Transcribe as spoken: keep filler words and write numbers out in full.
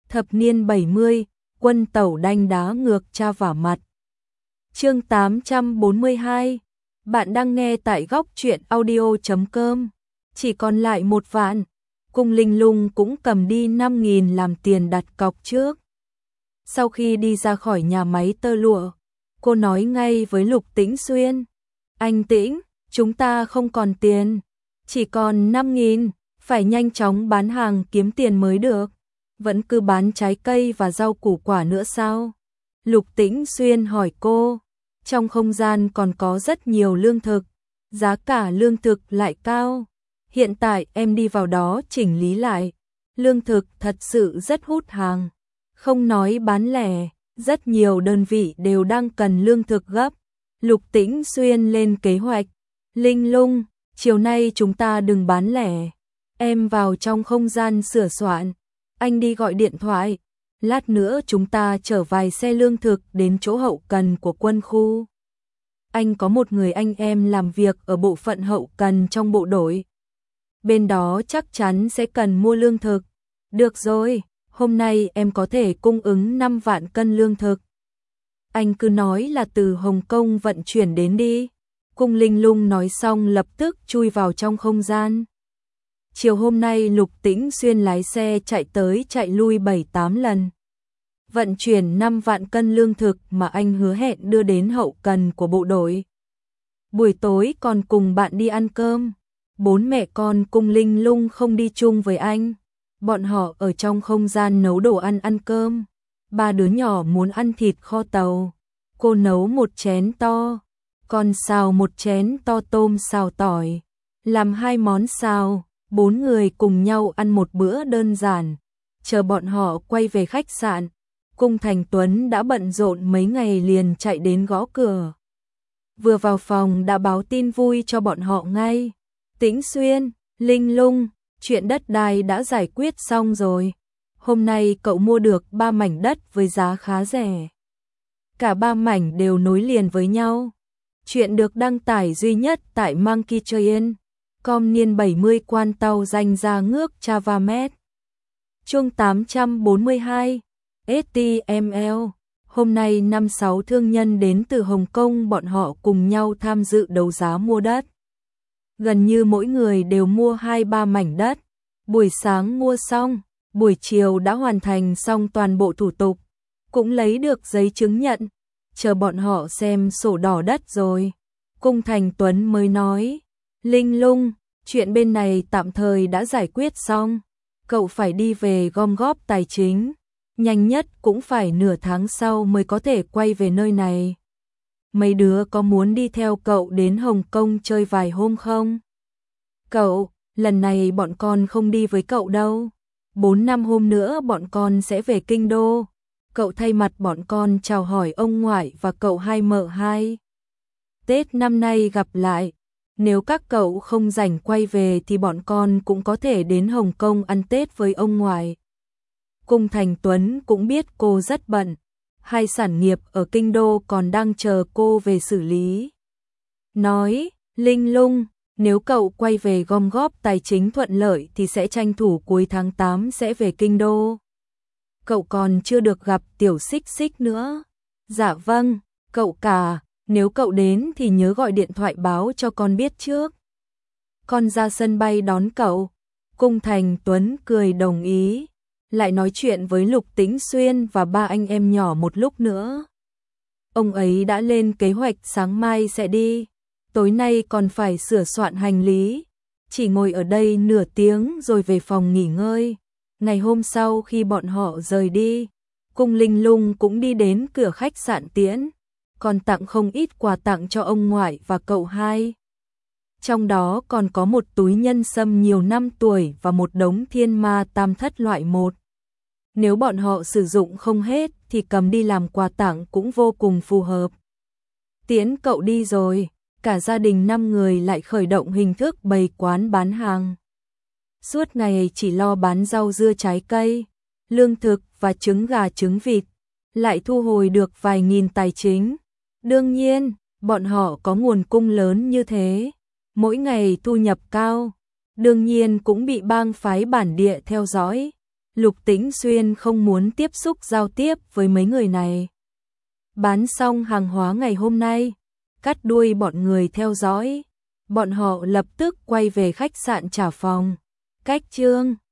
Thập niên bảy mươi, quân tẩu đanh đá ngược cha vả mặt. Chương tám trăm bốn mươi hai. Bạn đang nghe tại góc truyện audio chấm com. Chỉ còn lại một vạn. Cung Linh Lung cũng cầm đi năm nghìn làm tiền đặt cọc trước. Sau khi đi ra khỏi nhà máy tơ lụa, cô nói ngay với Lục Tĩnh Xuyên: "Anh Tĩnh, chúng ta không còn tiền, chỉ còn năm nghìn, phải nhanh chóng bán hàng kiếm tiền mới được. Vẫn cứ bán trái cây và rau củ quả nữa sao?" Lục Tĩnh Xuyên hỏi cô. Trong không gian còn có rất nhiều lương thực, giá cả lương thực lại cao. Hiện tại em đi vào đó chỉnh lý lại. Lương thực thật sự rất hút hàng. Không nói bán lẻ, rất nhiều đơn vị đều đang cần lương thực gấp. Lục Tĩnh Xuyên lên kế hoạch. Linh Lung, chiều nay chúng ta đừng bán lẻ. Em vào trong không gian sửa soạn. Anh đi gọi điện thoại. Lát nữa chúng ta chở vài xe lương thực đến chỗ hậu cần của quân khu. Anh có một người anh em làm việc ở bộ phận hậu cần trong bộ đội. Bên đó chắc chắn sẽ cần mua lương thực. Được rồi, hôm nay em có thể cung ứng năm vạn cân lương thực. Anh cứ nói là từ Hồng Kông vận chuyển đến đi. Cung Linh Lung nói xong lập tức chui vào trong không gian. Chiều hôm nay Lục Tĩnh Xuyên lái xe chạy tới chạy lui bảy tám lần. Vận chuyển năm vạn cân lương thực mà anh hứa hẹn đưa đến hậu cần của bộ đội. Buổi tối còn cùng bạn đi ăn cơm. Bốn mẹ con Cung Linh Lung không đi chung với anh. Bọn họ ở trong không gian nấu đồ ăn ăn cơm. Ba đứa nhỏ muốn ăn thịt kho tàu. Cô nấu một chén to, còn xào một chén to tôm xào tỏi. Làm hai món xào, bốn người cùng nhau ăn một bữa đơn giản. Chờ bọn họ quay về khách sạn, Cung Thành Tuấn đã bận rộn mấy ngày liền chạy đến gõ cửa. Vừa vào phòng đã báo tin vui cho bọn họ ngay. Tĩnh Xuyên, Linh Lung, chuyện đất đai đã giải quyết xong rồi. Hôm nay cậu mua được ba mảnh đất với giá khá rẻ. Cả ba mảnh đều nối liền với nhau. Chuyện được đăng tải duy nhất tại Monkey Train. Com niên bảy mươi quan tàu danh ra ngước Chavamet. Chương tám trăm bốn mươi hai. ét tê em lờ. Hôm nay năm sáu thương nhân đến từ Hồng Kông, bọn họ cùng nhau tham dự đấu giá mua đất. Gần như mỗi người đều mua hai ba mảnh đất. Buổi sáng mua xong, buổi chiều đã hoàn thành xong toàn bộ thủ tục, cũng lấy được giấy chứng nhận. Chờ bọn họ xem sổ đỏ đất rồi, Cung Thành Tuấn mới nói: "Linh Lung, chuyện bên này tạm thời đã giải quyết xong. Cậu phải đi về gom góp tài chính. Nhanh nhất cũng phải nửa tháng sau mới có thể quay về nơi này. Mấy đứa có muốn đi theo cậu đến Hồng Kông chơi vài hôm không?" "Cậu, lần này bọn con không đi với cậu đâu. Bốn năm hôm nữa bọn con sẽ về Kinh Đô. Cậu thay mặt bọn con chào hỏi ông ngoại và cậu hai mợ hai. Tết năm nay gặp lại. Nếu các cậu không rảnh quay về thì bọn con cũng có thể đến Hồng Kông ăn Tết với ông ngoại." Cung Thành Tuấn cũng biết cô rất bận. Hai sản nghiệp ở Kinh Đô còn đang chờ cô về xử lý. Nói: "Linh Lung, nếu cậu quay về gom góp tài chính thuận lợi thì sẽ tranh thủ cuối tháng tám sẽ về Kinh Đô. Cậu còn chưa được gặp Tiểu Xích Xích nữa." "Dạ vâng, cậu cả, nếu cậu đến thì nhớ gọi điện thoại báo cho con biết trước. Con ra sân bay đón cậu." Cung Thành Tuấn cười đồng ý, lại nói chuyện với Lục Tĩnh Xuyên và ba anh em nhỏ một lúc nữa. Ông ấy đã lên kế hoạch sáng mai sẽ đi, tối nay còn phải sửa soạn hành lý, chỉ ngồi ở đây nửa tiếng rồi về phòng nghỉ ngơi. Ngày hôm sau khi bọn họ rời đi, Cung Linh Lung cũng đi đến cửa khách sạn tiễn, còn tặng không ít quà tặng cho ông ngoại và cậu hai. Trong đó còn có một túi nhân sâm nhiều năm tuổi và một đống thiên ma tam thất loại một. Nếu bọn họ sử dụng không hết thì cầm đi làm quà tặng cũng vô cùng phù hợp. Tiễn cậu đi rồi, cả gia đình năm người lại khởi động hình thức bày quán bán hàng. Suốt ngày chỉ lo bán rau dưa trái cây, lương thực và trứng gà trứng vịt, lại thu hồi được vài nghìn tài chính. Đương nhiên, bọn họ có nguồn cung lớn như thế, mỗi ngày thu nhập cao, đương nhiên cũng bị bang phái bản địa theo dõi. Lục Tĩnh Xuyên không muốn tiếp xúc giao tiếp với mấy người này. Bán xong hàng hóa ngày hôm nay, cắt đuôi bọn người theo dõi. Bọn họ lập tức quay về khách sạn trả phòng. Cách chương